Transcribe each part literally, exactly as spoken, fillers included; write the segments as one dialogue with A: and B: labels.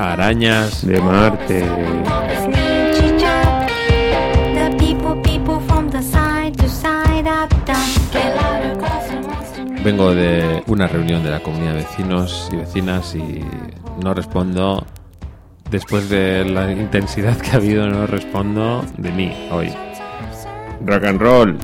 A: Arañas
B: de Marte.
A: Vengo de una reunión de la comunidad de vecinos y vecinas y no respondo. Después de la intensidad que ha habido, no respondo de mí hoy.
B: Rock and roll.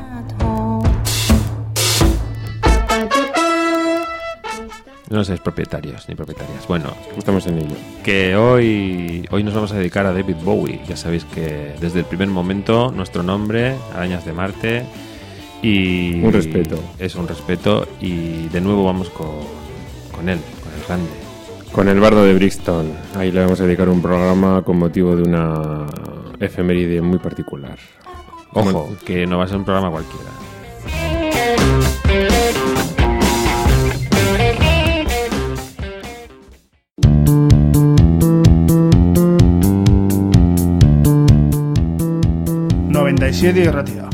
A: No sois propietarios ni propietarias. Bueno,
B: estamos en ello.
A: Que hoy, hoy nos vamos a dedicar a David Bowie. Ya sabéis que desde el primer momento nuestro nombre, Arañas de Marte, y
B: un respeto.
A: Es un respeto y de nuevo vamos con, con él, con el grande.
B: Con el bardo de Brixton. Ahí le vamos a dedicar un programa con motivo de una efeméride muy particular.
A: Ojo, bueno, que no va a ser un programa cualquiera.
C: noventa y siete y Ratia.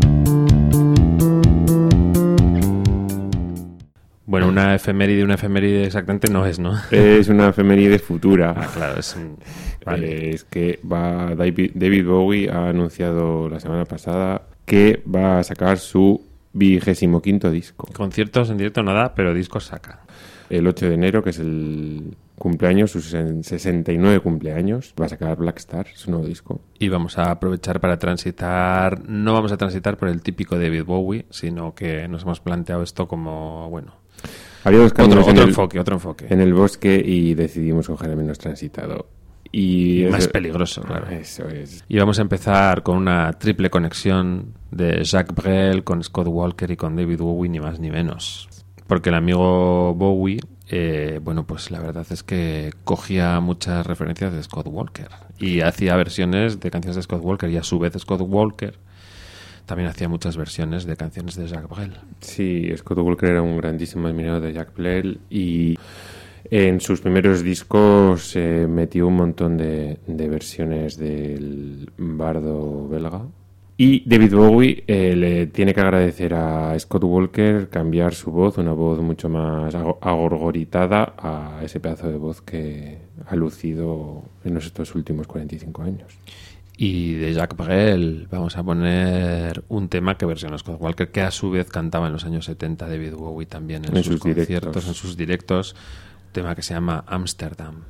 A: Bueno, una efeméride, una efeméride exactamente no es, ¿no?
B: Es una efeméride futura.
A: Ah, claro, es un...
B: Vale. Eh, es que va David, David Bowie ha anunciado la semana pasada que va a sacar su vigésimo quinto disco.
A: Conciertos en directo no da, pero discos saca.
B: El ocho de enero, que es el cumpleaños, sus sesenta y nueve cumpleaños, va a sacar Black Star, su nuevo disco.
A: Y vamos a aprovechar para transitar, no vamos a transitar por el típico David Bowie, sino que nos hemos planteado esto como, bueno...
B: Había dos caminos
A: otro, otro
B: en
A: enfoque,
B: el,
A: otro enfoque.
B: En el bosque y decidimos coger el menos transitado. Y
A: más
B: eso,
A: peligroso, claro.
B: Eso es.
A: Y vamos a empezar con una triple conexión de Jacques Brel con Scott Walker y con David Bowie, ni más ni menos. Porque el amigo Bowie, eh, bueno, pues la verdad es que cogía muchas referencias de Scott Walker y hacía versiones de canciones de Scott Walker, y a su vez Scott Walker también hacía muchas versiones de canciones de Jacques Brel.
B: Sí, Scott Walker era un grandísimo admirador de Jacques Brel y en sus primeros discos eh, metió un montón de, de versiones del bardo belga. Y David Bowie eh, le tiene que agradecer a Scott Walker cambiar su voz, una voz mucho más agorgoritada, a ese pedazo de voz que ha lucido en estos últimos cuarenta y cinco años.
A: Y de Jacques Brel vamos a poner un tema que versionó Scott Walker, que a su vez cantaba en los años setenta David Bowie también en,
B: en
A: sus,
B: sus
A: conciertos,
B: directos.
A: en sus directos, un tema que se llama Amsterdam.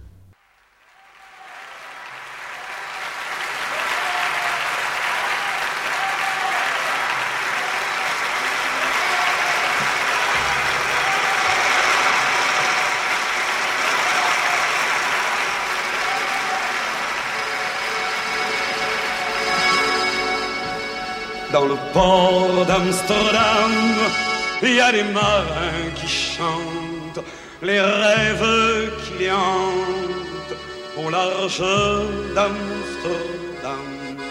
D: Dans le port d'Amsterdam, il y a des marins qui chantent les rêves qui les hantent au large d'Amsterdam.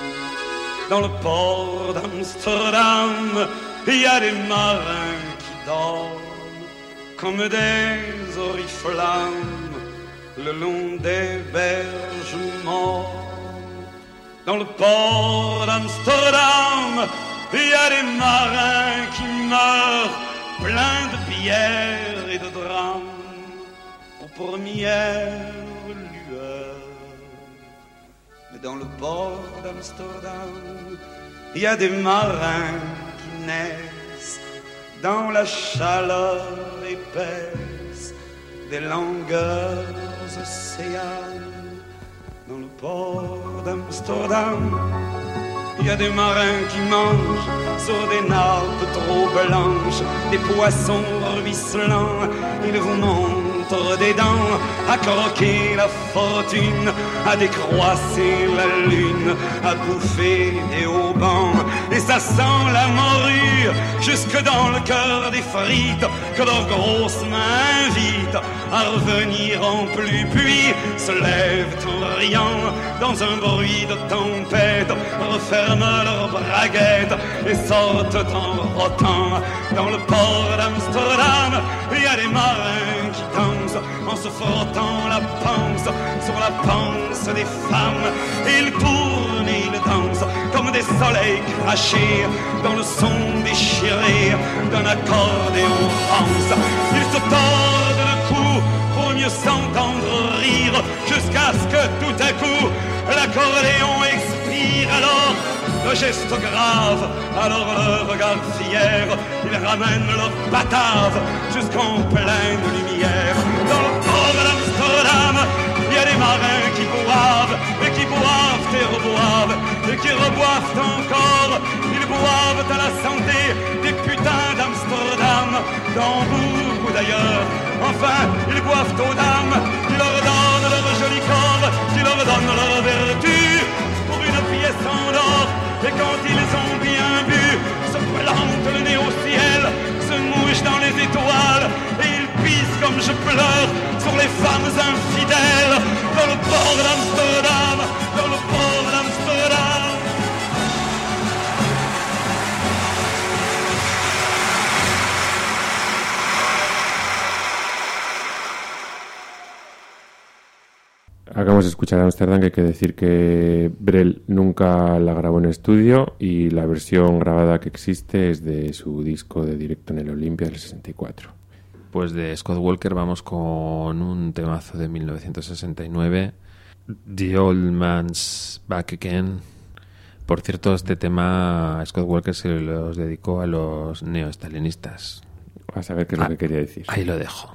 D: Dans le port d'Amsterdam, il y a des marins qui dorment comme des oriflammes le long des berges mortes. Dans le port d'Amsterdam, il y a des marins qui meurent pleins de bière et de drames aux premières lueurs. Mais dans le port d'Amsterdam, il y a des marins qui naissent dans la chaleur épaisse des longueurs océanes. Dans le port d'Amsterdam, il y a des marins qui mangent sur des nappes trop blanches des poissons ruisselants. Ils vous montrent des dents à croquer la fortune, à décroisser la lune, à bouffer des haubans. Et ça sent la morue jusque dans le cœur des frites que leurs grosses mains invitent à revenir en pluie. Puis se lèvent en riant dans un bruit de tempête, referment leurs braguettes et sortent en rotant. Dans le port d'Amsterdam, il y a des marins qui dansent en se frottant la panse sur la panse des femmes. Ils tournent et ils dansent comme des soleils crachés dans le son déchiré d'un accordéon rance. Ils se tordent le cou pour vaut mieux s'entendre rire jusqu'à ce que tout à coup l'accordéon expire. Alors le geste grave, alors le regard fier, ils ramènent leur batave jusqu'en pleine lumière. Dans le port d'Amsterdam, il y a des marins qui boivent, et qui boivent et reboivent, et qui reboivent encore. Ils boivent à la santé des putains d'Amsterdam, d'Hambourg ou d'ailleurs. Enfin, ils boivent aux dames, qui leur donnent leur joli corps, qui leur donnent leur vertu, pour une pièce en or. Et quand ils ont bien bu, se plantent le nez au ciel, se mouchent dans les étoiles, et ils pissent comme je pleure sur les femmes infidèles. Dans le port d'Amsterdam, dans le port d'Amsterdam.
B: Acabamos de escuchar a Amsterdam, que hay que decir que Brel nunca la grabó en estudio y la versión grabada que existe es de su disco de directo en el Olympia del sesenta y cuatro.
A: Pues de Scott Walker vamos con un temazo de mil novecientos sesenta y nueve, The Old Man's Back Again. Por cierto, este tema Scott Walker se los dedicó a los neoestalinistas.
B: A saber qué es lo
A: ah,
B: que quería decir.
A: Ahí lo dejo.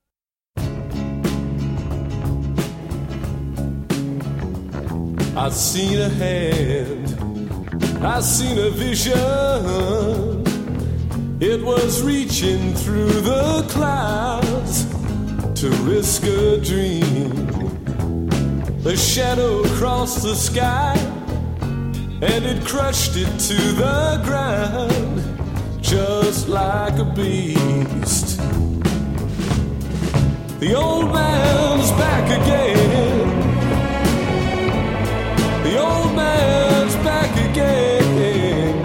E: I've seen a hand, I've seen a vision. It was reaching through the clouds to risk a dream. A shadow crossed the sky and it crushed it to the ground just like a beast. The old man's back again. The old man's back again.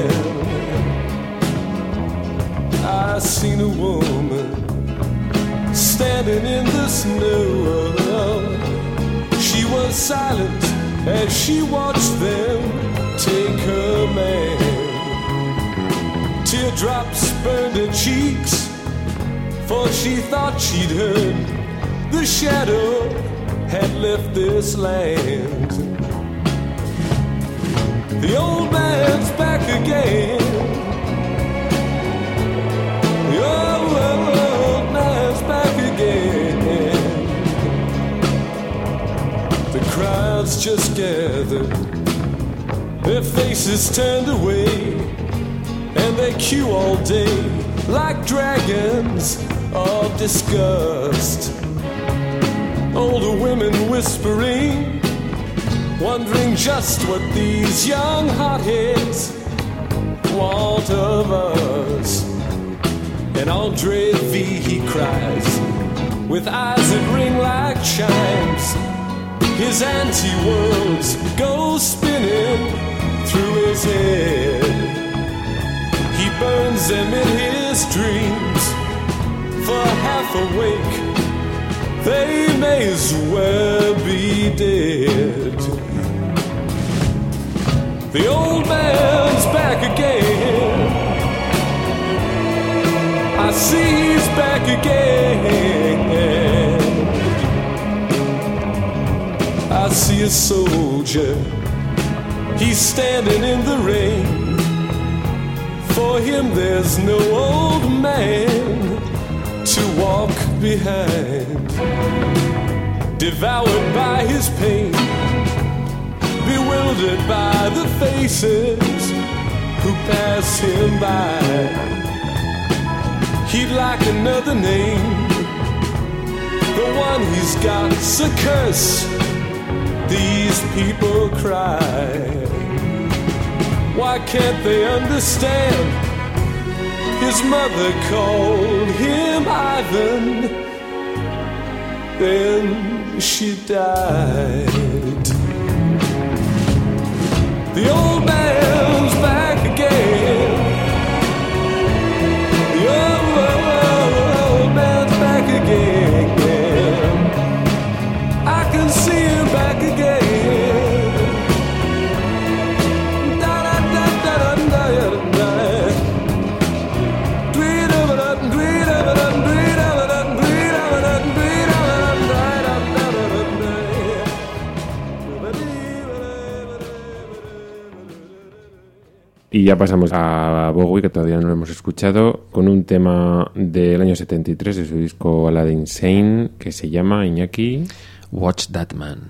E: I seen a woman standing in the snow. She was silent as she watched them take her man. Teardrops burned her cheeks, for she thought she'd heard the shadow had left this land. The old man's back again. The old, old man's back again. The crowds just gathered, their faces turned away, and they queue all day like dragons of disgust. Older women whispering, wondering just what these young hotheads want of us. And Andre V, he cries, with eyes that ring like chimes. His anti-worlds go spinning through his head. He burns them in his dreams, for half awake they may as well be dead. The old man's back again. I see he's back again. I see a soldier, he's standing in the rain. For him there's no old man to walk behind. Devoured by his pain, bewildered by the faces who pass him by. He'd like another name, the one he's got's a curse. These people cry. Why can't they understand? His mother called him Ivan, then she died. The old man's back again. The old, old, old man's back again. I can see him back again. Da da da da da da da. Dwee da da dwee da da dwee da da dwee da da dwee da da
B: Y ya pasamos a Bowie, que todavía no lo hemos escuchado, con un tema del año setenta y tres de su disco Aladdin Sane, que se llama, Iñaki,
A: Watch That Man.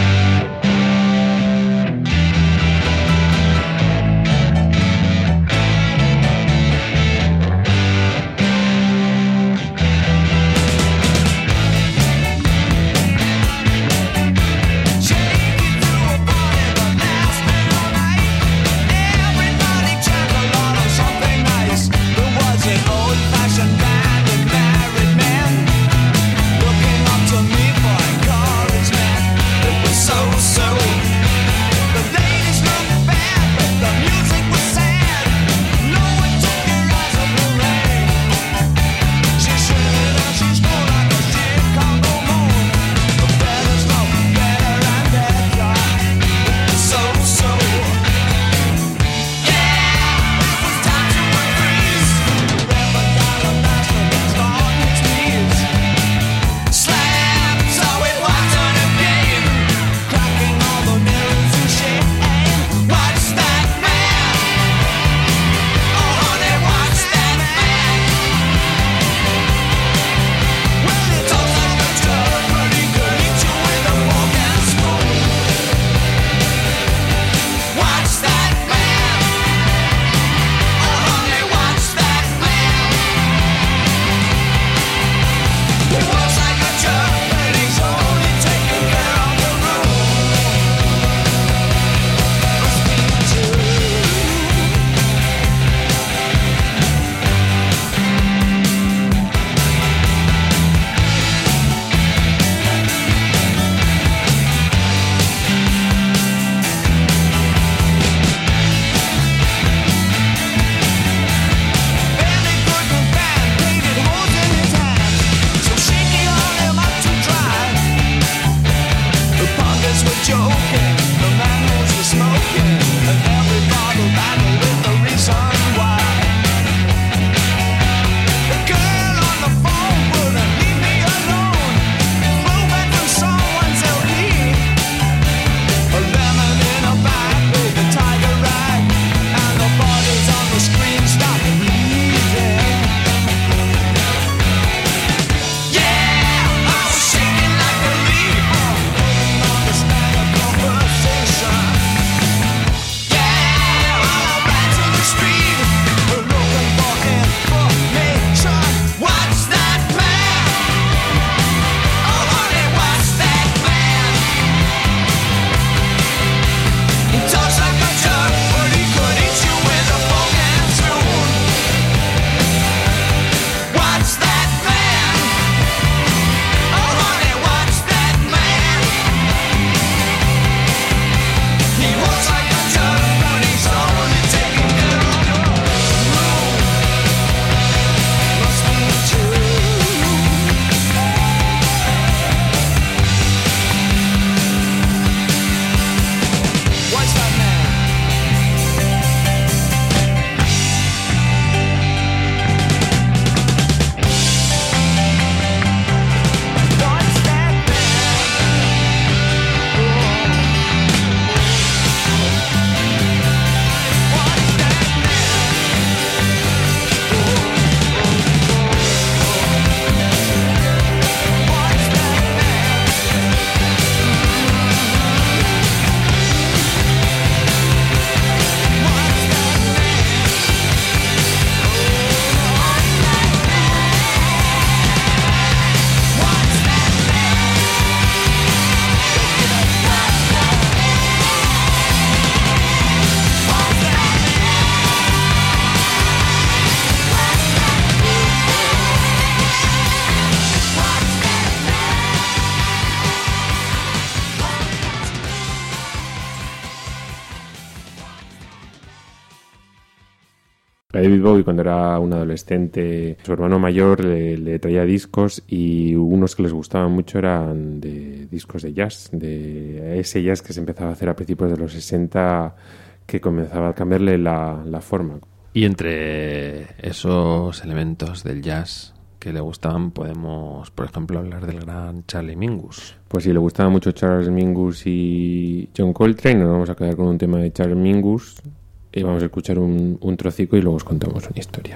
B: A David Bowie, cuando era un adolescente, su hermano mayor le, le traía discos, y unos que les gustaban mucho eran de discos de jazz, de ese jazz que se empezaba a hacer a principios de los sesenta, que comenzaba a cambiarle la, la forma.
A: Y entre esos elementos del jazz que le gustaban, podemos, por ejemplo, hablar del gran Charlie Mingus.
B: Pues si le gustaba mucho Charles Mingus y John Coltrane, nos vamos a quedar con un tema de Charles Mingus, Y vamos a escuchar un, un trocico y luego os contamos una historia.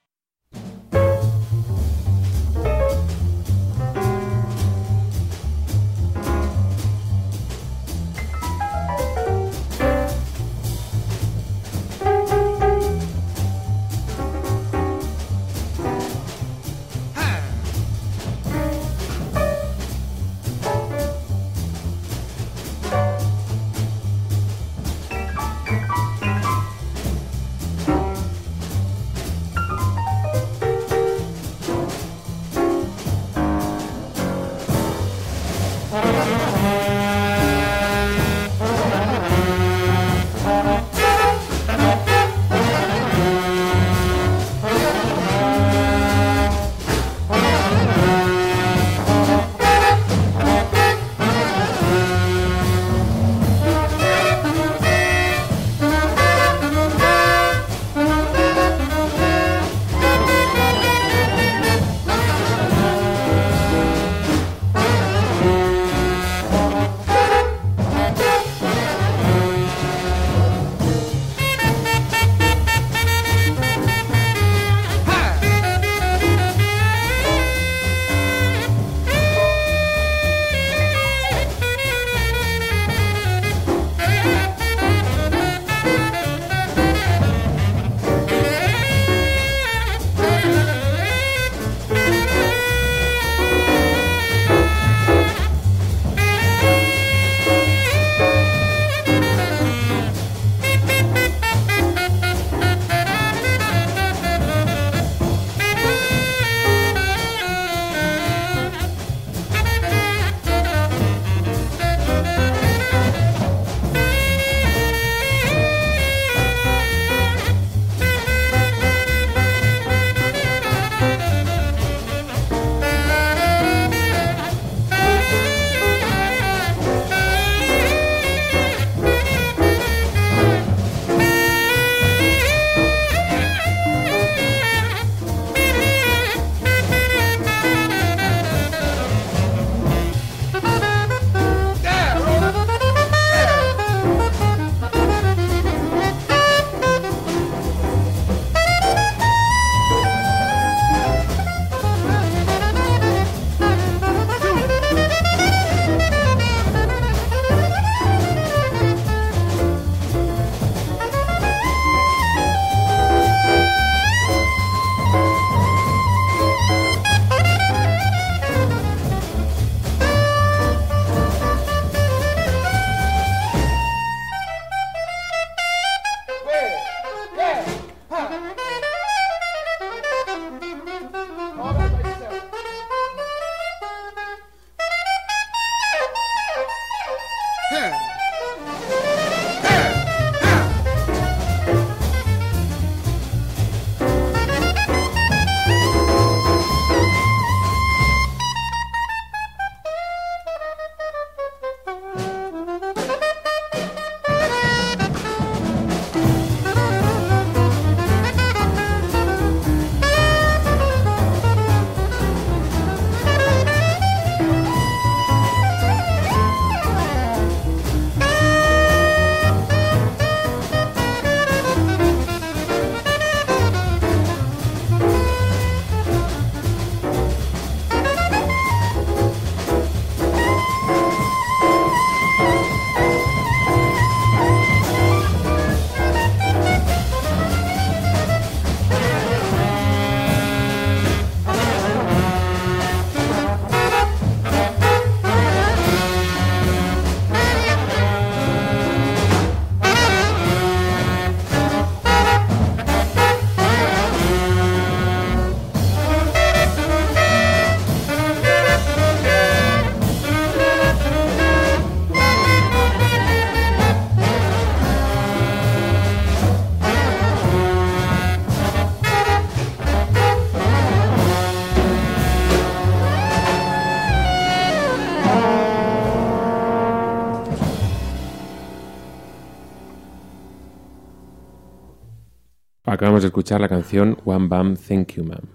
B: Acabamos de escuchar la canción One Bam Thank You Ma'am.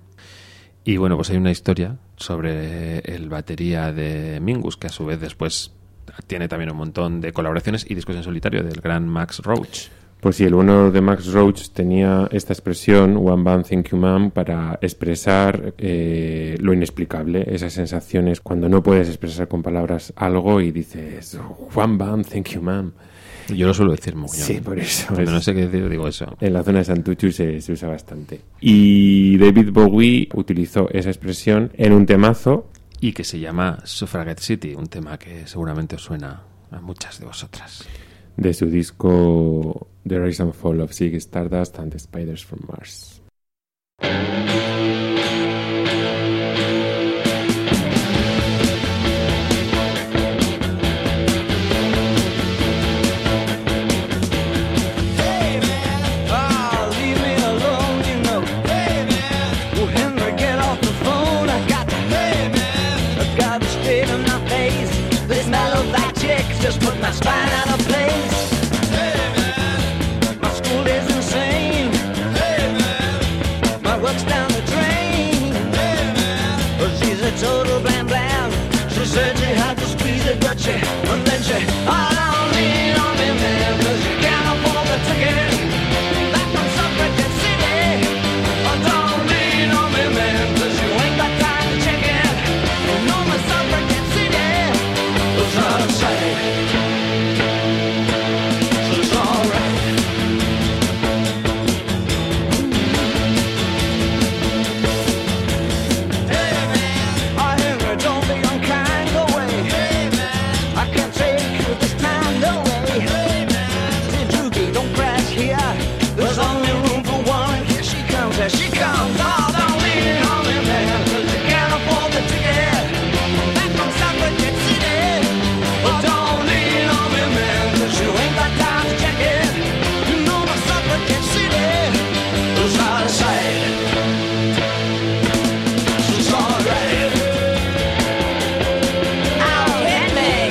A: Y bueno, pues hay una historia sobre el batería de Mingus, que a su vez después tiene también un montón de colaboraciones y discos en solitario del gran Max Roach.
B: Pues sí, el bueno de Max Roach tenía esta expresión, One Band Thank You Ma'am, para expresar eh, lo inexplicable, esas sensaciones cuando no puedes expresar con palabras algo y dices, One Band Thank You Ma'am.
A: Yo lo suelo decir mogollón.
B: Sí, por eso.
A: Cuando
B: es,
A: no sé qué decir, digo eso.
B: En la zona de Santuchu se, se usa bastante. Y David Bowie utilizó esa expresión en un temazo.
A: Y que se llama Suffragette City, un tema que seguramente os suena a muchas de vosotras.
B: De su disco The Rise and Fall of Ziggy Stardust and the Spiders from Mars.
F: Just put my spine out of place. Hey man, my school is insane. Hey man, my work's down the drain. Hey man, well she's a total blam blam. She said she had to squeeze it, but she, and then she, oh don't lean on me man, 'cause you can't afford the ticket. Back from Suffragette City. Oh don't lean on me man, 'cause you ain't got time to check it. You know my Suffragette City was out of sight. She comes, oh, don't lean on me, man, 'cause you can't afford the ticket. Back from Suffragette City. Oh, don't lean on me, man, 'cause you ain't got time to check it. You know my Suffragette City is out of sight. She's alright. I'll hit me.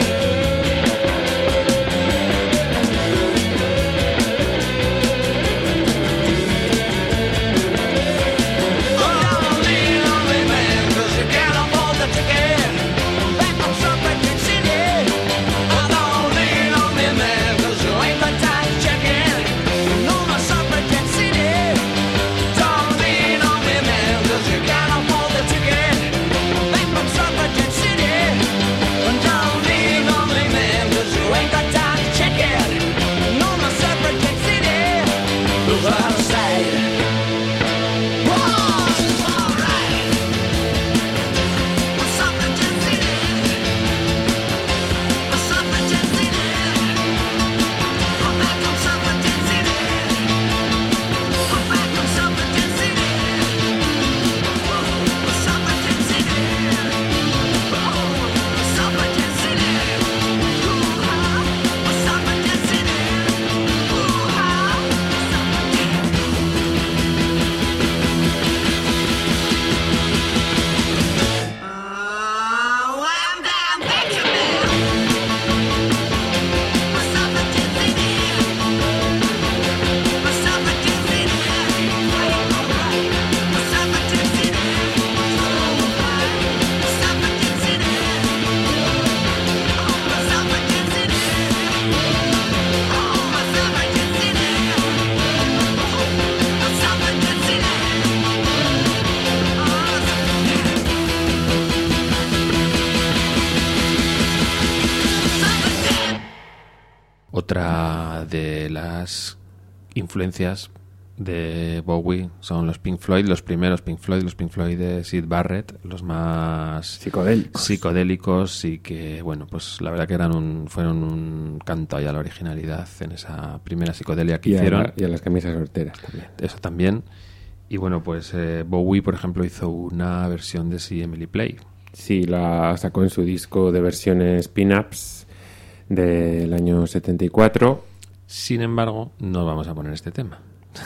A: Otra de las influencias de Bowie son los Pink Floyd, los primeros Pink Floyd, los Pink Floyd de Syd Barrett, los más
B: psicodélicos,
A: psicodélicos y que, bueno, pues la verdad que eran un, fueron un canto ahí a la originalidad en esa primera psicodelia que
B: y
A: hicieron.
B: A la, y a las camisas horteras también.
A: Eso también. Y bueno, pues eh, Bowie, por ejemplo, hizo una versión de See Emily Play.
B: Sí, la sacó en su disco de versiones pin-ups del año setenta y cuatro.
A: Sin embargo, no vamos a poner este tema.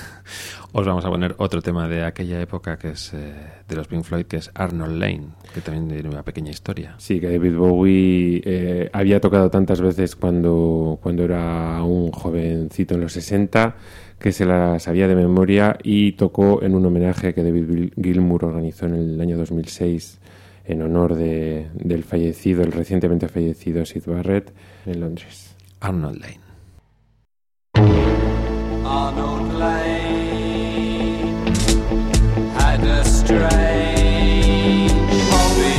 A: Os vamos a poner otro tema de aquella época que es eh, de los Pink Floyd, que es Arnold Lane, que también tiene una pequeña historia.
B: Sí, que David Bowie eh, había tocado tantas veces cuando, cuando era un jovencito en los sesenta que se la sabía de memoria y tocó en un homenaje que David Gilmour organizó en el año dos mil seis en honor de, del fallecido, el recientemente fallecido Syd Barrett en Londres.
A: Arnold Lane.
E: Arnold Lane had a strange hobby,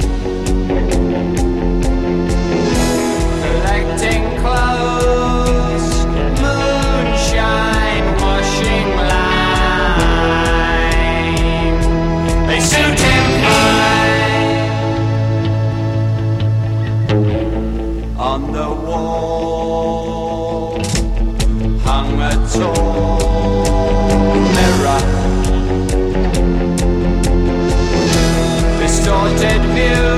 E: collecting clothes, moonshine, washing line. They suit him fine. On the wall hung a tall mirror, distorted view,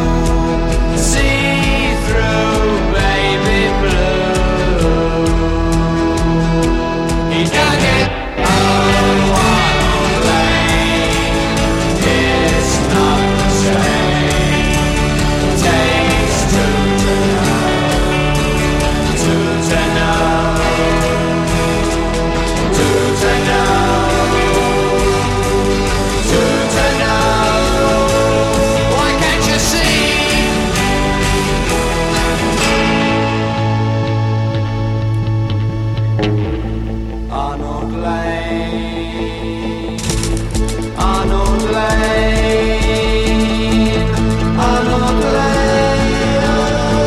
E: see through baby blue. He dug it, oh, Arnold Lane, it's not the same. Takes two to know, two to know, two to know, two to know. Why can't you see? Arnold Lane, Arnold Lane, Arnold Lane, Arnold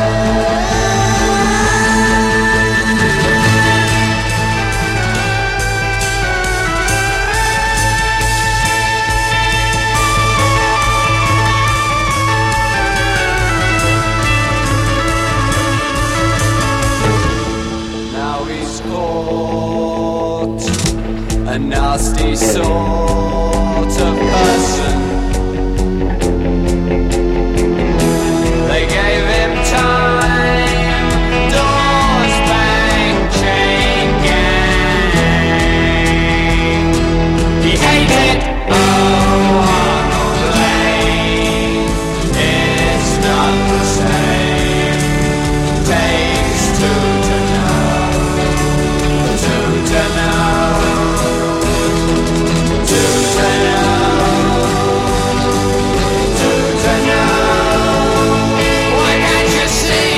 E: Now he's caught, a nasty sort of person. They gave him time, doors bang, chain gang. He hated, oh, Arnold Lane, it's not the same. Takes two to know, two to know, two to know, two to know. Why can't you see?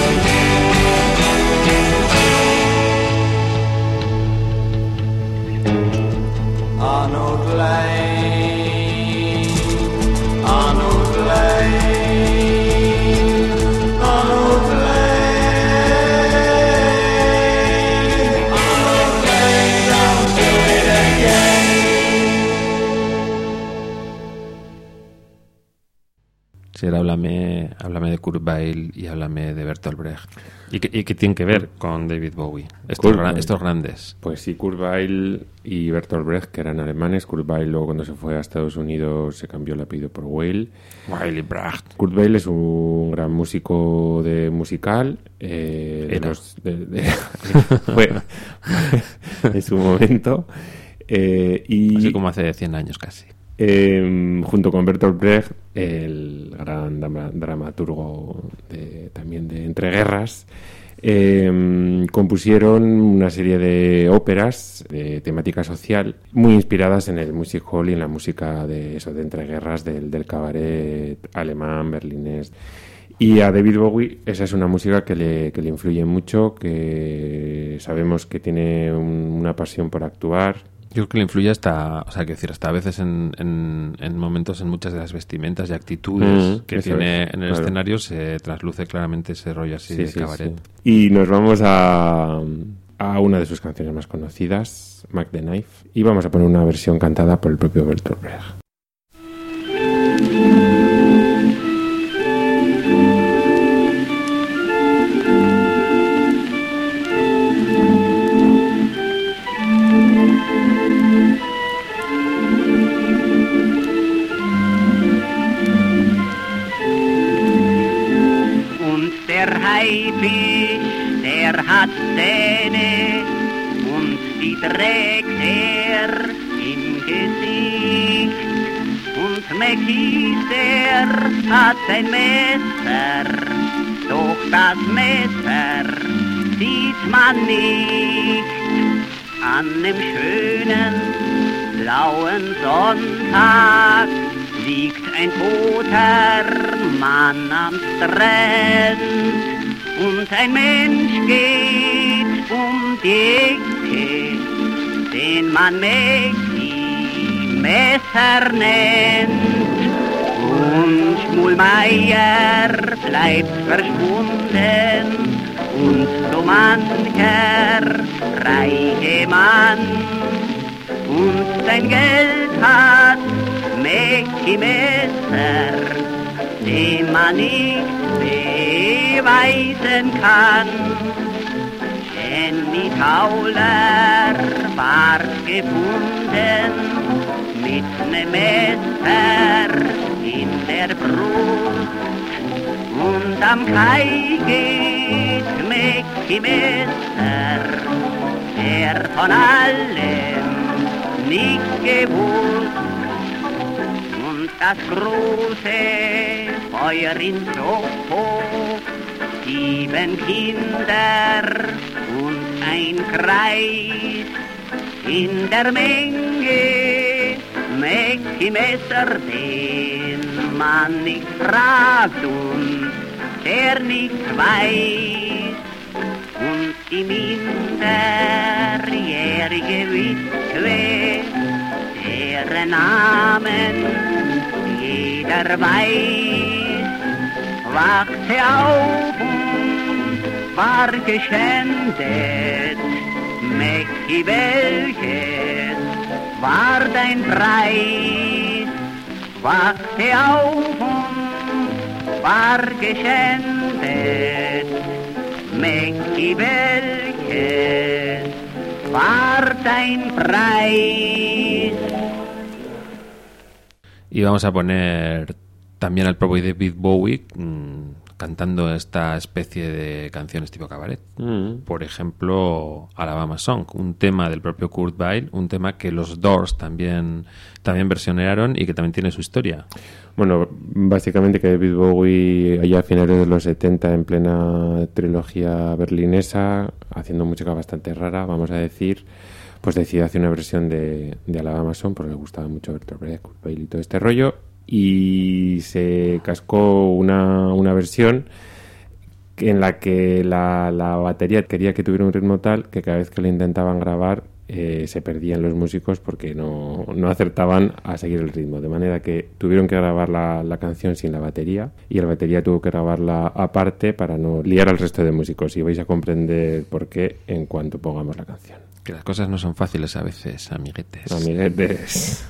E: Arnold Lane, Arnold Lane, Arnold Lane, Arnold Lane, don't do it again.
A: Sí, ahora háblame, háblame de Kurt Weill y háblame de Bertolt Brecht. ¿Y qué, y qué tienen que ver con David Bowie? Estos,
B: Kurt
A: gra-
B: Weill.
A: estos grandes.
B: Pues sí, Kurt Weill y Bertolt Brecht, que eran alemanes. Kurt Weill luego cuando se fue a Estados Unidos se cambió el apellido por Weill.
A: Weill y Brecht.
B: Kurt Weill es un gran músico de musical. Eh, de
A: Era.
B: los, de- de- fue en su momento. Eh, y
A: Así como hace cien años casi.
B: eh, junto con Bertolt Brecht, el gran drama- dramaturgo de, también de Entreguerras, eh, compusieron una serie de óperas de temática social muy inspiradas en el music hall y en la música de eso, de entreguerras, del, del cabaret alemán, berlinés. Y a David Bowie esa es una música que le, que le influye mucho, que sabemos que tiene un- una pasión por actuar.
A: Yo creo que le influye hasta, o sea, que decir, hasta a veces en, en, en momentos en muchas de las vestimentas y actitudes
B: Mm,
A: que
B: eso
A: tiene
B: es,
A: en el
B: claro.
A: escenario, se trasluce claramente ese rollo así
B: Sí,
A: de
B: sí,
A: cabaret.
B: sí. Y nos vamos a, a una de sus canciones más conocidas, Mac the Knife, y vamos a poner una versión cantada por el propio Bertolt Brecht.
G: Und der Haifisch, der hat Zähne und die trägt er im Gesicht. Und Mäckis, der hat ein Messer, doch das Messer sieht man nicht. An dem schönen blauen Sonntag liegt ein toter Mann am Strand und ein Mensch geht um die Ecke, den man Mäcki-Messer nennt. Und Schmulmeier bleibt verschwunden und so mancher reiche Mann. Und sein Geld hat Mäcki-Messer, den man nicht beweisen kann. Jenny Tauler war gefunden mit nem Messer in der Brust. Und am Kai geht Mäcki-Messer, der von allem nicht gewusst. Und das große Feuer in Soho, sieben Kinder und ein Kreis, in der Menge Mäcki-Messer, den man nicht fragt und der nicht weiß. Und die minderjährige Witwe, deren Namen jeder weiß, wachte auf und war geschändet. Mäcki, welches war dein Preis? Wachte auf und war geschändet. Mäcki, welches war dein Preis?
A: Y vamos a poner también al propio David Bowie mmm, cantando esta especie de canciones tipo cabaret. Mm. Por ejemplo, Alabama Song, un tema del propio Kurt Weill, un tema que los Doors también, también versionaron y que también tiene su historia.
B: Bueno, básicamente que David Bowie allá a finales de los setenta, en plena trilogía berlinesa, haciendo música bastante rara, vamos a decir, pues decidió hacer una versión de, de Alabama Song porque le gustaba mucho Bertolt Brecht, Kurt Weill y todo este rollo, y se cascó una, una versión en la que la, la batería quería que tuviera un ritmo tal que cada vez que lo intentaban grabar eh, se perdían los músicos porque no, no acertaban a seguir el ritmo, de manera que tuvieron que grabar la, la canción sin la batería y la batería tuvo que grabarla aparte para no liar al resto de músicos, y vais a comprender por qué en cuanto pongamos la canción.
A: Que las cosas no son fáciles a veces, amiguetes.
B: Amiguetes.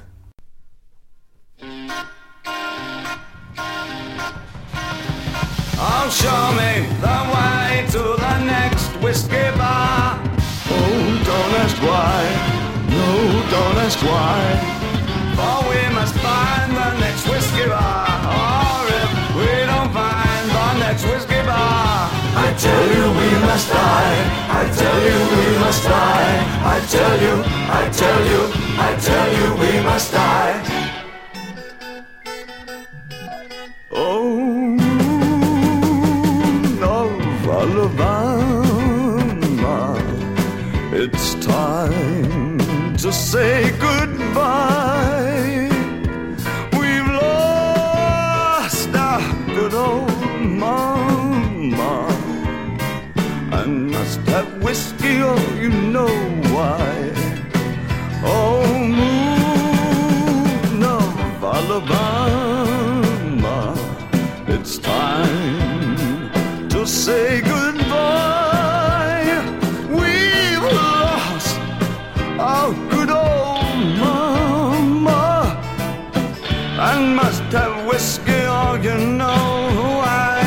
E: Oh, show me the way to the next whiskey bar. Oh, don't ask why, no, don't ask why. For we must find the next whiskey bar. Or if we don't find the next whiskey bar, I tell you we must die. I tell you we must die. I tell you, I tell you, I tell you we must die. Oh, Alabama, it's time to say goodbye. We've lost our good old mama and must have whiskey, oh, you know why. Oh, moon of Alabama, it's time to say goodbye. We've lost our good old mama and must have whiskey, oh, you know why.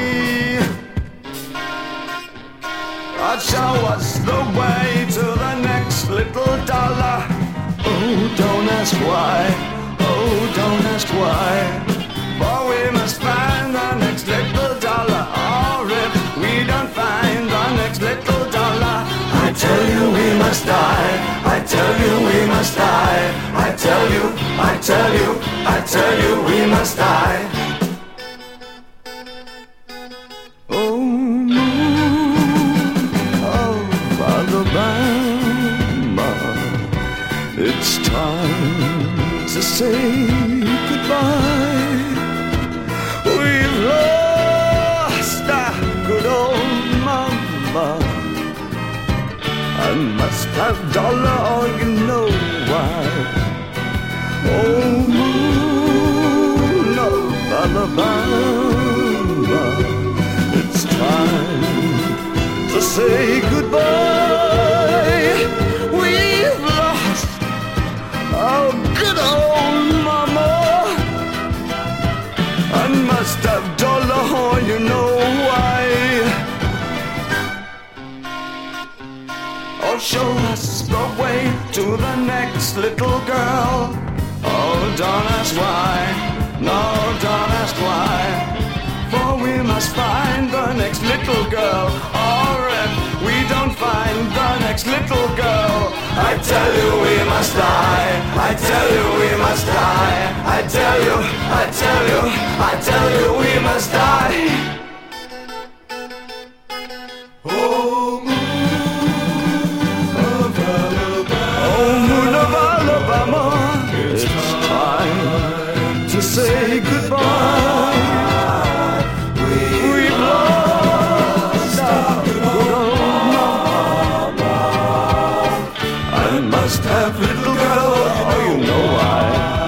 E: I'll show us the way to the next little dollar. Oh, don't ask why, oh, don't ask why. For we must find the next little dollar. Little dollar. I tell you we must die. I tell you we must die. I tell you, I tell you, I tell you we must die. Oh, moon of Alabama, it's time to say goodbye. We've lost our good old mama must have dollar, or you know why. Oh, moon of Alabama, it's time to say goodbye. We've lost our good old mama. I must have dollar, or you know why. Oh, show us the way to the next little girl. Oh, don't ask why, no, don't ask why. For we must find the next little girl. Or if we don't find the next little girl, I tell you we must die. I tell you we must die. I tell you, I tell you, I tell you we must die. Oh, say goodbye. We've lost our good old mama. I must have little girl, oh you know why.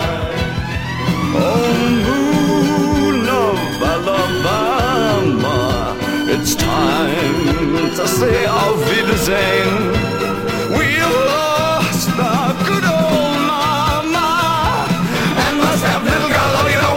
E: Oh, moon of Alabama, it's time to say auf Wiedersehen. We've lost our good old mama and must have little girl.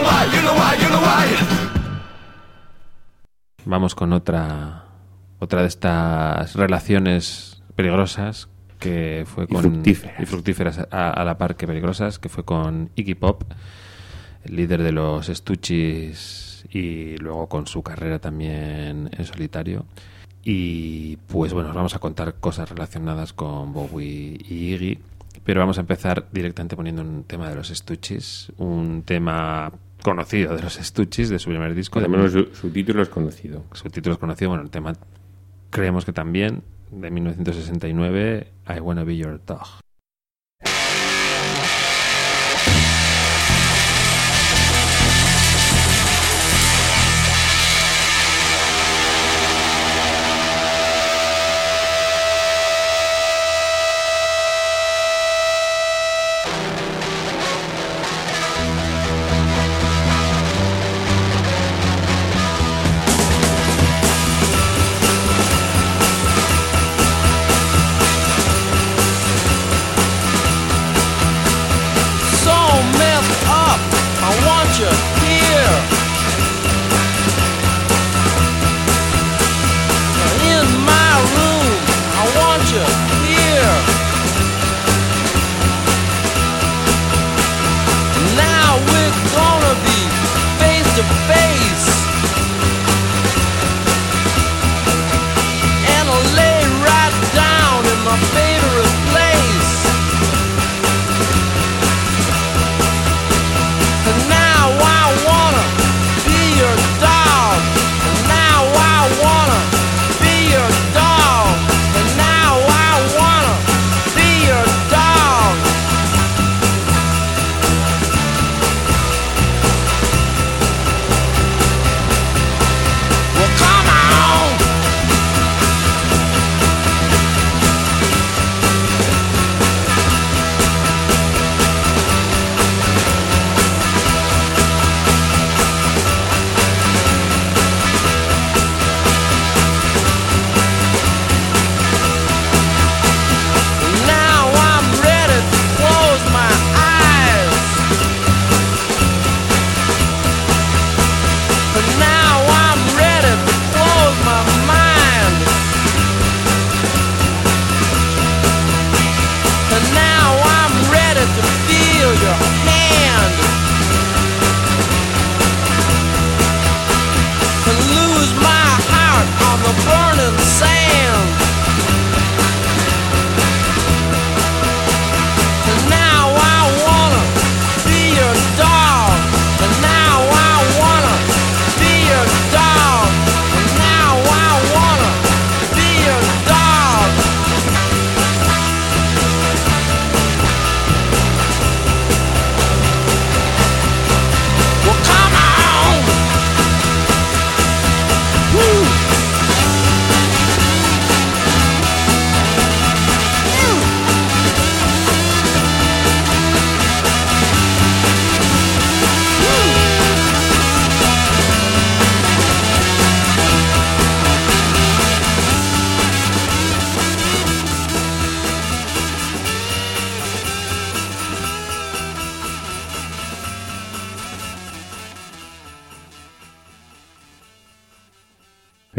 A: Vamos con otra otra de estas relaciones peligrosas que fue con
B: y fructíferas,
A: y fructíferas a, a la par que peligrosas, que fue con Iggy Pop, el líder de los Stooges, y luego con su carrera también en solitario. Y pues bueno, os vamos a contar cosas relacionadas con Bowie y Iggy, pero vamos a empezar directamente poniendo un tema de los Stooges, un tema conocido de los Stooges, de su primer disco.
B: Por lo menos su, su título es conocido.
A: Su título es conocido, bueno, el tema creemos que también, de mil novecientos sesenta y nueve, I Wanna Be Your Dog.
E: Oh,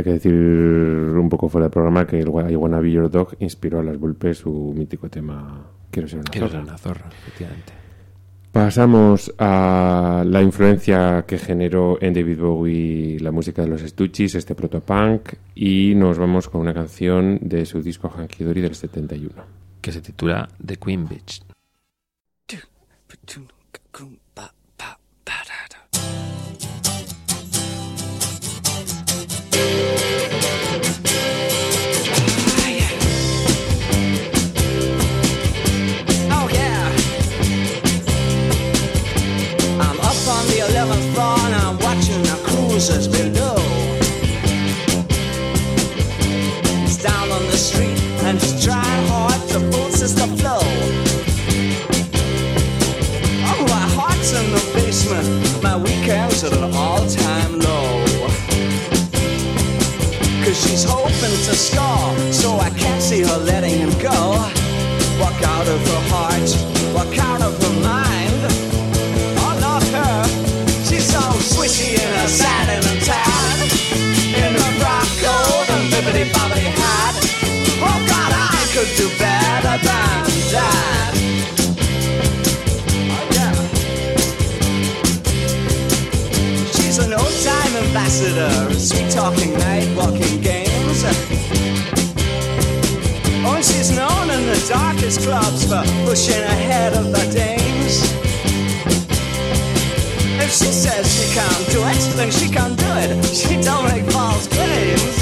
B: Hay que decir un poco fuera del programa que el I Wanna Be Your Dog inspiró a Las Vulpes su mítico tema Quiero ser una
A: Quiero
B: zorra.
A: ser una zorra, efectivamente.
B: Pasamos a la influencia que generó en David Bowie la música de los Stooges, este protopunk, y nos vamos con una canción de su disco Hanky Dory del setenta y uno.
A: Que se titula The Queen Bitch.
F: eleventh floor and I'm watching the cruisers below. It's down on the street and it's trying hard to process the flow. Oh, my heart's in the basement, my weekend's at an all-time low. Cause she's hoping to score, so I can't see her letting him go. Walk out of her heart, walk out of her mind. Oh, not her. She's so swishy in her satin and tan, in her frock coat and bibbidi bobbidi hat. Oh God, I could do better than that. Oh yeah. She's an old-time ambassador, sweet-talking, night-walking games. Oh, and she's known in the darkest clubs for pushing ahead of the dames. If she says she can't do it, then she can't do it. She don't make false claims.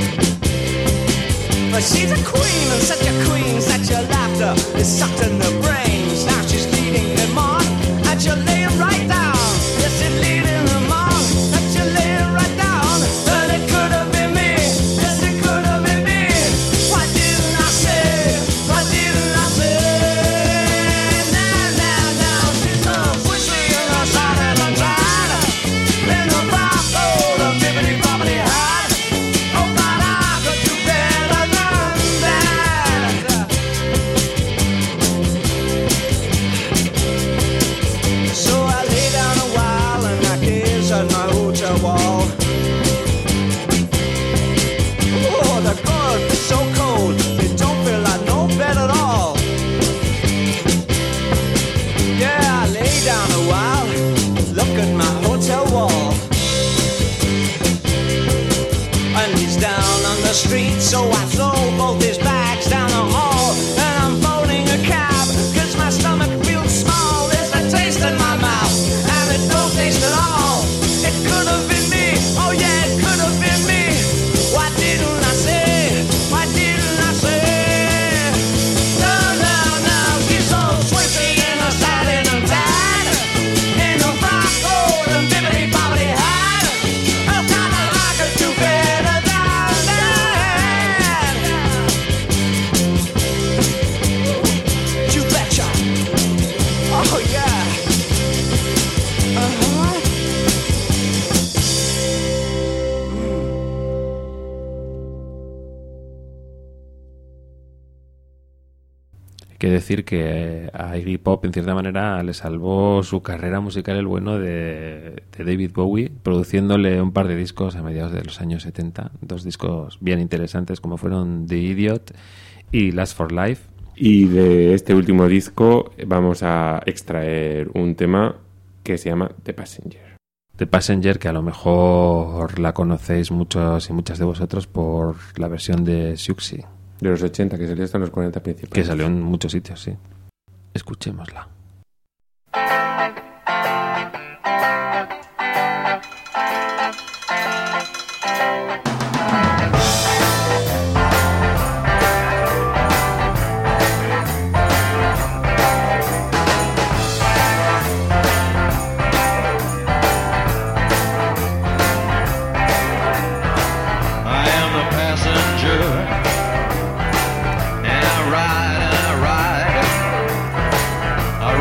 F: But she's a queen, and such a queen, such a laughter is sucked in the brains. Now she's leading him on, and she'll lay him right down. Yes, she's leading him on, and she'll lay him right down. And it could have been me, yes, it could have been me. Why didn't I say, why didn't I say? Now, now, now, she's so swishy in her side and side. In her frock coat, a bibbidi bobbidi hat. Oh, but I could do better than that. So I lay down a while and I gaze at my hotel wall. Oh, the good is so cold, it don't feel like no bed at all. Yeah, I lay down a while, look at my hotel wall. And he's down on the street, so I throw both his bags down the hall. And I'm phoning a cab, cause my stomach feels small. There's a taste in my mouth, and it don't taste at all. It could have been me, oh yeah, it could have been me. Why didn't I say, why didn't I say? No, no, no, she's so swishy in her satin and tan, in her frock coat and bibbidi bobbidi hat. Oh God, I could do better than that. You betcha. Oh yeah. Uh-huh.
A: Hay que decir que a Iggy Pop en cierta manera le salvó su carrera musical el bueno de, de David Bowie, produciéndole un par de discos a mediados de los años setenta, dos discos bien interesantes como fueron The Idiot y Last for Life.
B: Y de este último disco vamos a extraer un tema que se llama The Passenger.
A: The Passenger, que a lo mejor la conocéis muchos y muchas de vosotros por la versión de Siouxsie,
B: De los ochenta, que salió hasta en los cuarenta principales.
A: que salió en muchos sitios, sí. Escuchémosla.
H: I am the passenger, and I ride and I ride. I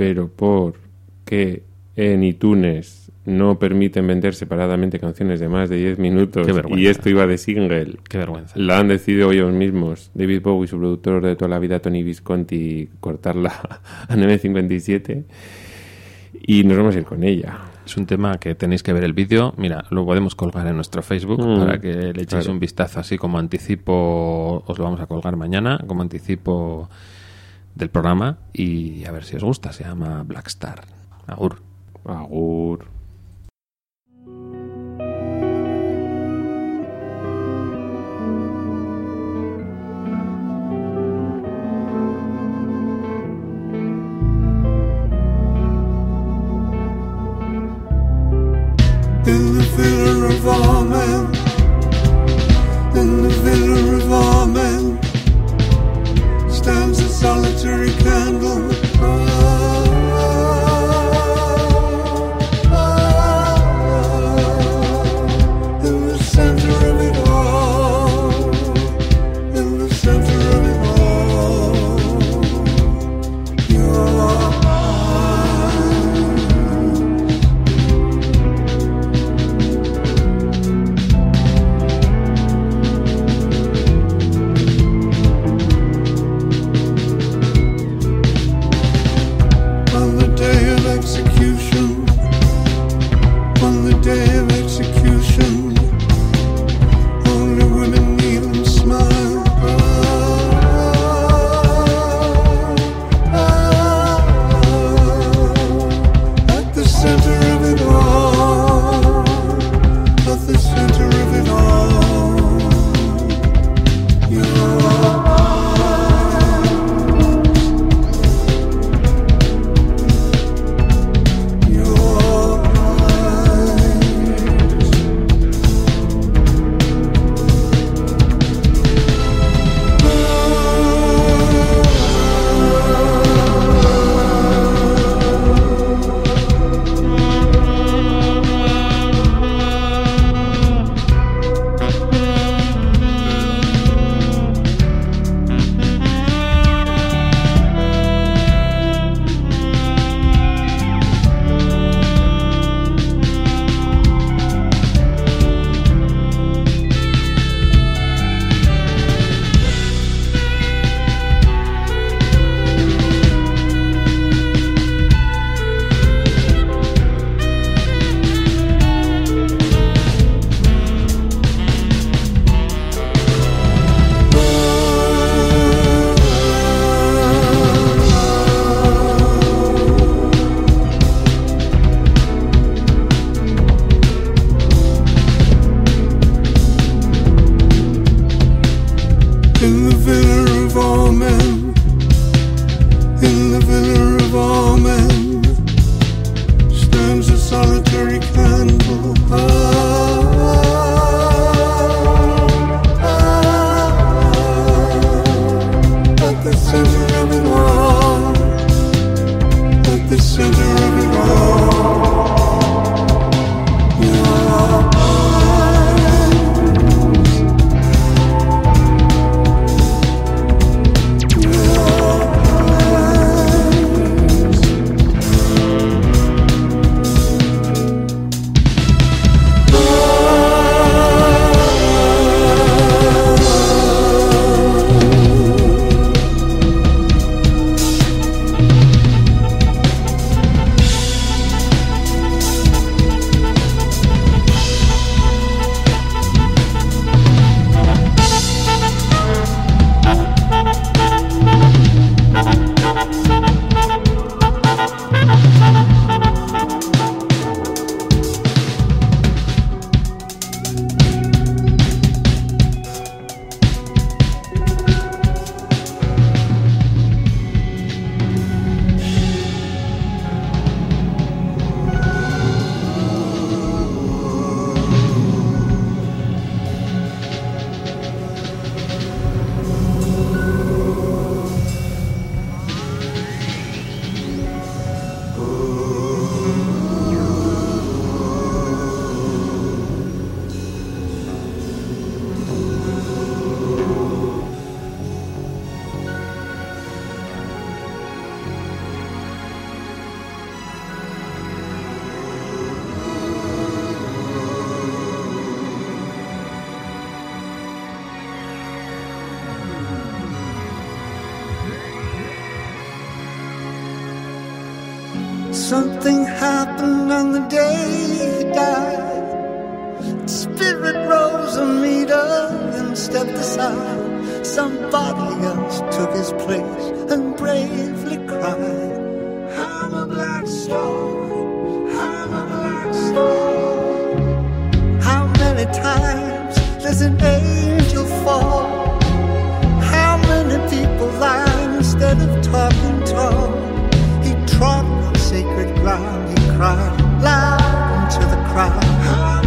B: pero porque en iTunes no permiten vender separadamente canciones de más de diez minutos y esto iba de single.
A: Qué vergüenza.
B: La han decidido ellos mismos, David Bowie, su productor de toda la vida, Tony Visconti, cortarla a nueve cincuenta y siete y nos vamos a ir con ella.
A: Es un tema que tenéis que ver el vídeo. Mira, lo podemos colgar en nuestro Facebook mm, para que le echéis claro. un vistazo así como anticipo. Os lo vamos a colgar mañana como anticipo del programa y a ver si os gusta. Se llama Black Star. Agur.
B: Agur.
E: In the villa of our men, in the villa of our men, stands a solitary candle. Ah, ah, ah, in the center of it all, in the center of it all, you're
I: Something happened on the day he died. Spirit rose a meter and stepped aside. Somebody else took his place and bravely cried, I'm a black star, I'm a black star. How many times does an angel fall? How many people lie instead of talking tall? He trod on sacred ground, he cried loud into the crowd,